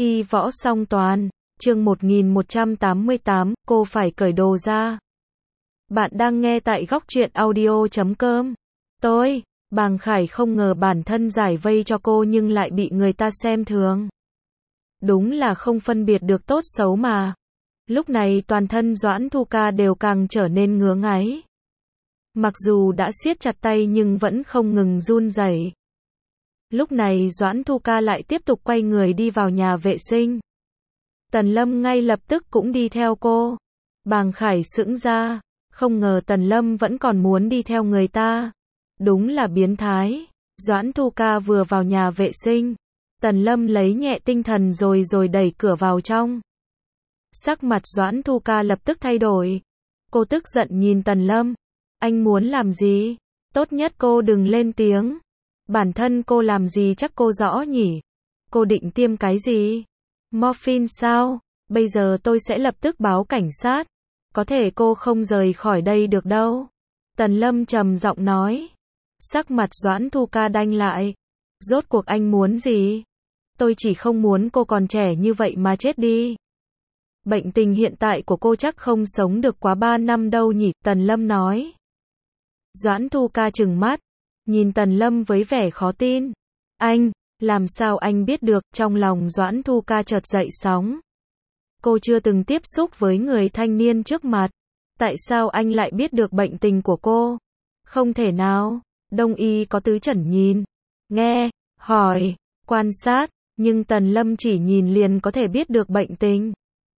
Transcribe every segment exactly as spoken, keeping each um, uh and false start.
Y võ song toàn, chương một nghìn một trăm tám mươi tám, cô phải cởi đồ ra. Bạn đang nghe tại góc truyện audio chấm com. Tôi, Bàng Khải không ngờ bản thân giải vây cho cô nhưng lại bị người ta xem thường. Đúng là không phân biệt được tốt xấu mà. Lúc này toàn thân Doãn Thu Ca đều càng trở nên ngứa ngáy. Mặc dù đã siết chặt tay nhưng vẫn không ngừng run rẩy. Lúc này Doãn Thu Ca lại tiếp tục quay người đi vào nhà vệ sinh. Tần Lâm ngay lập tức cũng đi theo cô. Bàng Khải sững ra, không ngờ Tần Lâm vẫn còn muốn đi theo người ta. Đúng là biến thái. Doãn Thu Ca vừa vào nhà vệ sinh, Tần Lâm lấy nhẹ tinh thần rồi rồi đẩy cửa vào trong. Sắc mặt Doãn Thu Ca lập tức thay đổi. Cô tức giận nhìn Tần Lâm. Anh muốn làm gì? Tốt nhất cô đừng lên tiếng. Bản thân cô làm gì chắc cô rõ nhỉ? Cô định tiêm cái gì? Morphine sao? Bây giờ tôi sẽ lập tức báo cảnh sát. Có thể cô không rời khỏi đây được đâu. Tần Lâm trầm giọng nói. Sắc mặt Doãn Thu Ca đanh lại. Rốt cuộc anh muốn gì? Tôi chỉ không muốn cô còn trẻ như vậy mà chết đi. Bệnh tình hiện tại của cô chắc không sống được quá ba năm đâu nhỉ? Tần Lâm nói. Doãn Thu Ca trừng mắt, nhìn Tần Lâm với vẻ khó tin. Anh, làm sao anh biết được? Trong lòng Doãn Thu Ca chợt dậy sóng. Cô chưa từng tiếp xúc với người thanh niên trước mặt. Tại sao anh lại biết được bệnh tình của cô? Không thể nào. Đông y có tứ chẩn nhìn, nghe, hỏi, quan sát, nhưng Tần Lâm chỉ nhìn liền có thể biết được bệnh tình.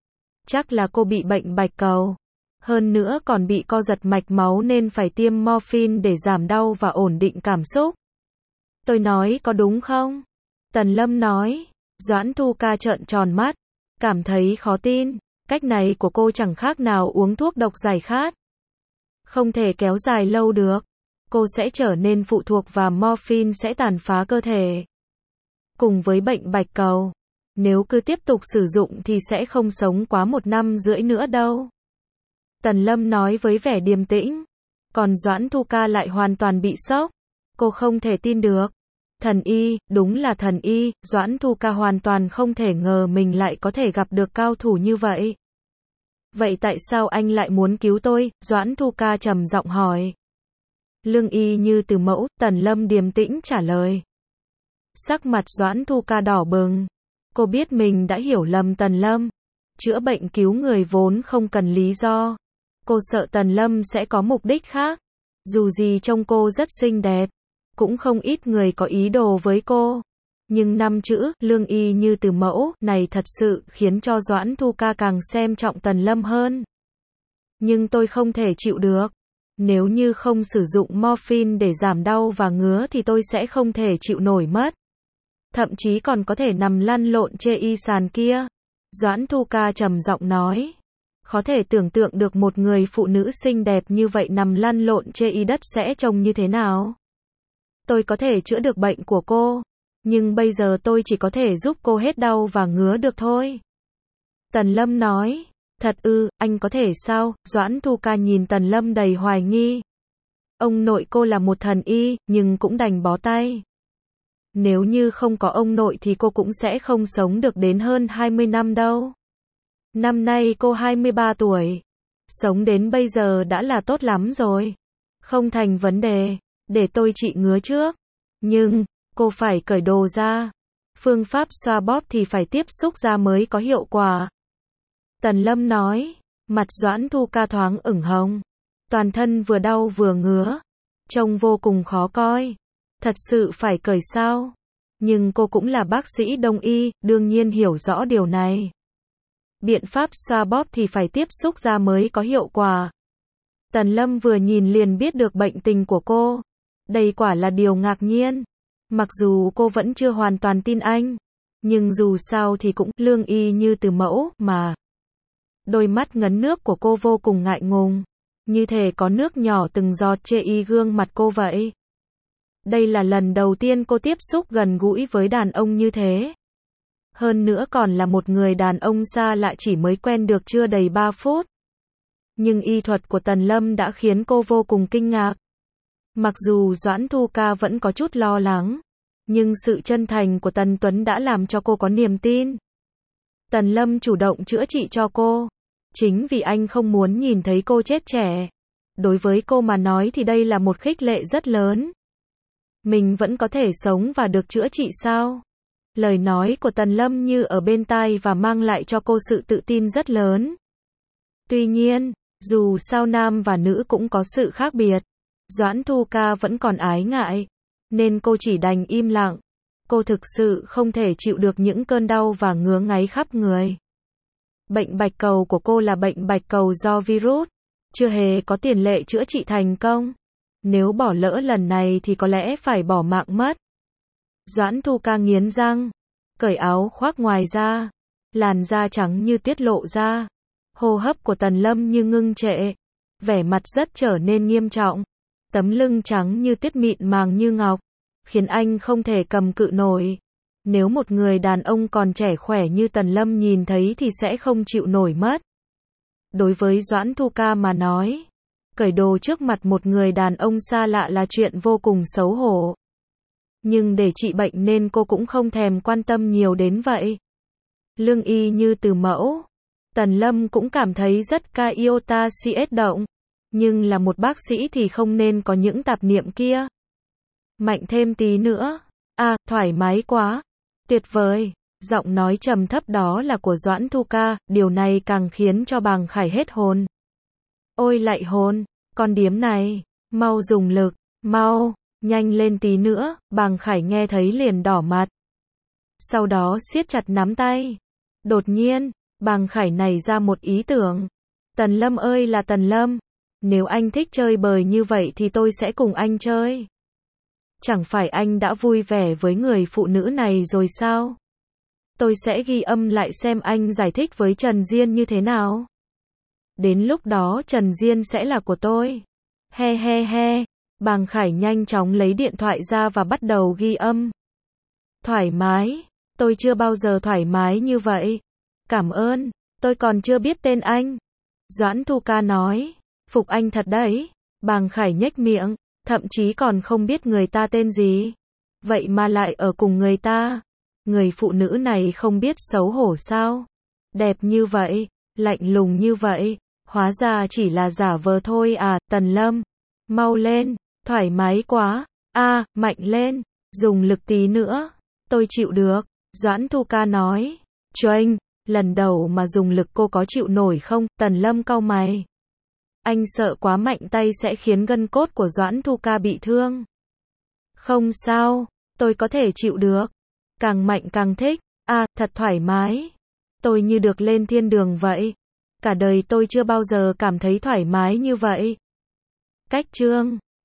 Chắc là cô bị bệnh bạch cầu. Hơn nữa còn bị co giật mạch máu nên phải tiêm morphine để giảm đau và ổn định cảm xúc. Tôi nói có đúng không? Tần Lâm nói. Doãn Thu Ca trợn tròn mắt, cảm thấy khó tin. Cách này của cô chẳng khác nào uống thuốc độc giải khát. Không thể kéo dài lâu được. Cô sẽ trở nên phụ thuộc và morphine sẽ tàn phá cơ thể. Cùng với bệnh bạch cầu, nếu cứ tiếp tục sử dụng thì sẽ không sống quá một năm rưỡi nữa đâu. Tần Lâm nói với vẻ điềm tĩnh. Còn Doãn Thu Ca lại hoàn toàn bị sốc. Cô không thể tin được. Thần y, đúng là thần y. Doãn Thu Ca hoàn toàn không thể ngờ mình lại có thể gặp được cao thủ như vậy. Vậy tại sao anh lại muốn cứu tôi? Doãn Thu Ca trầm giọng hỏi. Lương y như từ mẫu, Tần Lâm điềm tĩnh trả lời. Sắc mặt Doãn Thu Ca đỏ bừng. Cô biết mình đã hiểu lầm Tần Lâm. Chữa bệnh cứu người vốn không cần lý do. Cô sợ Tần Lâm sẽ có mục đích khác. Dù gì trông cô rất xinh đẹp, cũng không ít người có ý đồ với cô. Nhưng năm chữ, lương y như từ mẫu, này thật sự khiến cho Doãn Thu Ca càng xem trọng Tần Lâm hơn. Nhưng tôi không thể chịu được. Nếu như không sử dụng morphine để giảm đau và ngứa thì tôi sẽ không thể chịu nổi mất. Thậm chí còn có thể nằm lăn lộn trên y sàn kia. Doãn Thu Ca trầm giọng nói. Có thể tưởng tượng được một người phụ nữ xinh đẹp như vậy nằm lăn lộn trên y đất sẽ trông như thế nào. Tôi có thể chữa được bệnh của cô, nhưng bây giờ tôi chỉ có thể giúp cô hết đau và ngứa được thôi. Tần Lâm nói. Thật ư, anh có thể sao? Doãn Thu Ca nhìn Tần Lâm đầy hoài nghi. Ông nội cô là một thần y, nhưng cũng đành bó tay. Nếu như không có ông nội thì cô cũng sẽ không sống được đến hơn hai mươi năm đâu. Năm nay cô hai mươi ba tuổi. Sống đến bây giờ đã là tốt lắm rồi. Không thành vấn đề, để tôi trị ngứa trước. Nhưng, cô phải cởi đồ ra. Phương pháp xoa bóp thì phải tiếp xúc da mới có hiệu quả. Tần Lâm nói. Mặt Doãn Thu Ca thoáng ửng hồng. Toàn thân vừa đau vừa ngứa. Trông vô cùng khó coi. Thật sự phải cởi sao? Nhưng cô cũng là bác sĩ đông y, đương nhiên hiểu rõ điều này. Biện pháp xoa bóp thì phải tiếp xúc da mới có hiệu quả. Tần Lâm vừa nhìn liền biết được bệnh tình của cô. Đây quả là điều ngạc nhiên. Mặc dù cô vẫn chưa hoàn toàn tin anh, nhưng dù sao thì cũng lương y như từ mẫu mà. Đôi mắt ngấn nước của cô vô cùng ngại ngùng, như thể có nước nhỏ từng giọt trên y gương mặt cô vậy. Đây là lần đầu tiên cô tiếp xúc gần gũi với đàn ông như thế. Hơn nữa còn là một người đàn ông xa lạ chỉ mới quen được chưa đầy ba phút. Nhưng y thuật của Tần Lâm đã khiến cô vô cùng kinh ngạc. Mặc dù Doãn Thu Ca vẫn có chút lo lắng, nhưng sự chân thành của Tần Tuấn đã làm cho cô có niềm tin. Tần Lâm chủ động chữa trị cho cô. Chính vì anh không muốn nhìn thấy cô chết trẻ. Đối với cô mà nói thì đây là một khích lệ rất lớn. Mình vẫn có thể sống và được chữa trị sao? Lời nói của Tần Lâm như ở bên tai và mang lại cho cô sự tự tin rất lớn. Tuy nhiên, dù sao nam và nữ cũng có sự khác biệt, Doãn Thu Ca vẫn còn ái ngại, nên cô chỉ đành im lặng. Cô thực sự không thể chịu được những cơn đau và ngứa ngáy khắp người. Bệnh bạch cầu của cô là bệnh bạch cầu do virus, chưa hề có tiền lệ chữa trị thành công. Nếu bỏ lỡ lần này thì có lẽ phải bỏ mạng mất. Doãn Thu Ca nghiến răng, cởi áo khoác ngoài ra, làn da trắng như tiết lộ ra. Hô hấp của Tần Lâm như ngưng trệ, vẻ mặt rất trở nên nghiêm trọng. Tấm lưng trắng như tuyết mịn màng như ngọc, khiến anh không thể cầm cự nổi. Nếu một người đàn ông còn trẻ khỏe như Tần Lâm nhìn thấy thì sẽ không chịu nổi mất. Đối với Doãn Thu Ca mà nói, cởi đồ trước mặt một người đàn ông xa lạ là chuyện vô cùng xấu hổ. Nhưng để trị bệnh nên cô cũng không thèm quan tâm nhiều đến vậy. Lương y như từ mẫu, Tần Lâm cũng cảm thấy rất ca iota cs động. Nhưng là một bác sĩ thì không nên có những tạp niệm kia. Mạnh thêm tí nữa. À, thoải mái quá. Tuyệt vời. Giọng nói trầm thấp đó là của Doãn Thu Ca, điều này càng khiến cho Bàng Khải hết hồn. Ôi lạy hồn, con điếm này, mau dùng lực, mau, nhanh lên tí nữa, Bàng Khải nghe thấy liền đỏ mặt. Sau đó siết chặt nắm tay. Đột nhiên, Bàng Khải nảy ra một ý tưởng. Tần Lâm ơi là Tần Lâm, nếu anh thích chơi bời như vậy thì tôi sẽ cùng anh chơi. Chẳng phải anh đã vui vẻ với người phụ nữ này rồi sao? Tôi sẽ ghi âm lại xem anh giải thích với Trần Diên như thế nào. Đến lúc đó Trần Diên sẽ là của tôi. He he he. Bàng Khải nhanh chóng lấy điện thoại ra và bắt đầu ghi âm. Thoải mái. Tôi chưa bao giờ thoải mái như vậy. Cảm ơn. Tôi còn chưa biết tên anh. Doãn Thu Ca nói. Phục anh thật đấy. Bàng Khải nhếch miệng. Thậm chí còn không biết người ta tên gì. Vậy mà lại ở cùng người ta. Người phụ nữ này không biết xấu hổ sao? Đẹp như vậy, lạnh lùng như vậy, hóa ra chỉ là giả vờ thôi à, Tần Lâm. Mau lên, thoải mái quá, a à, mạnh lên, dùng lực tí nữa, tôi chịu được, Doãn Thu Ca nói. Choanh, lần đầu mà dùng lực cô có chịu nổi không? Tần Lâm cau mày. Anh sợ quá mạnh tay sẽ khiến gân cốt của Doãn Thu Ca bị thương. Không sao, tôi có thể chịu được. Càng mạnh càng thích, à, thật thoải mái. Tôi như được lên thiên đường vậy. Cả đời tôi chưa bao giờ cảm thấy thoải mái như vậy. Cách chương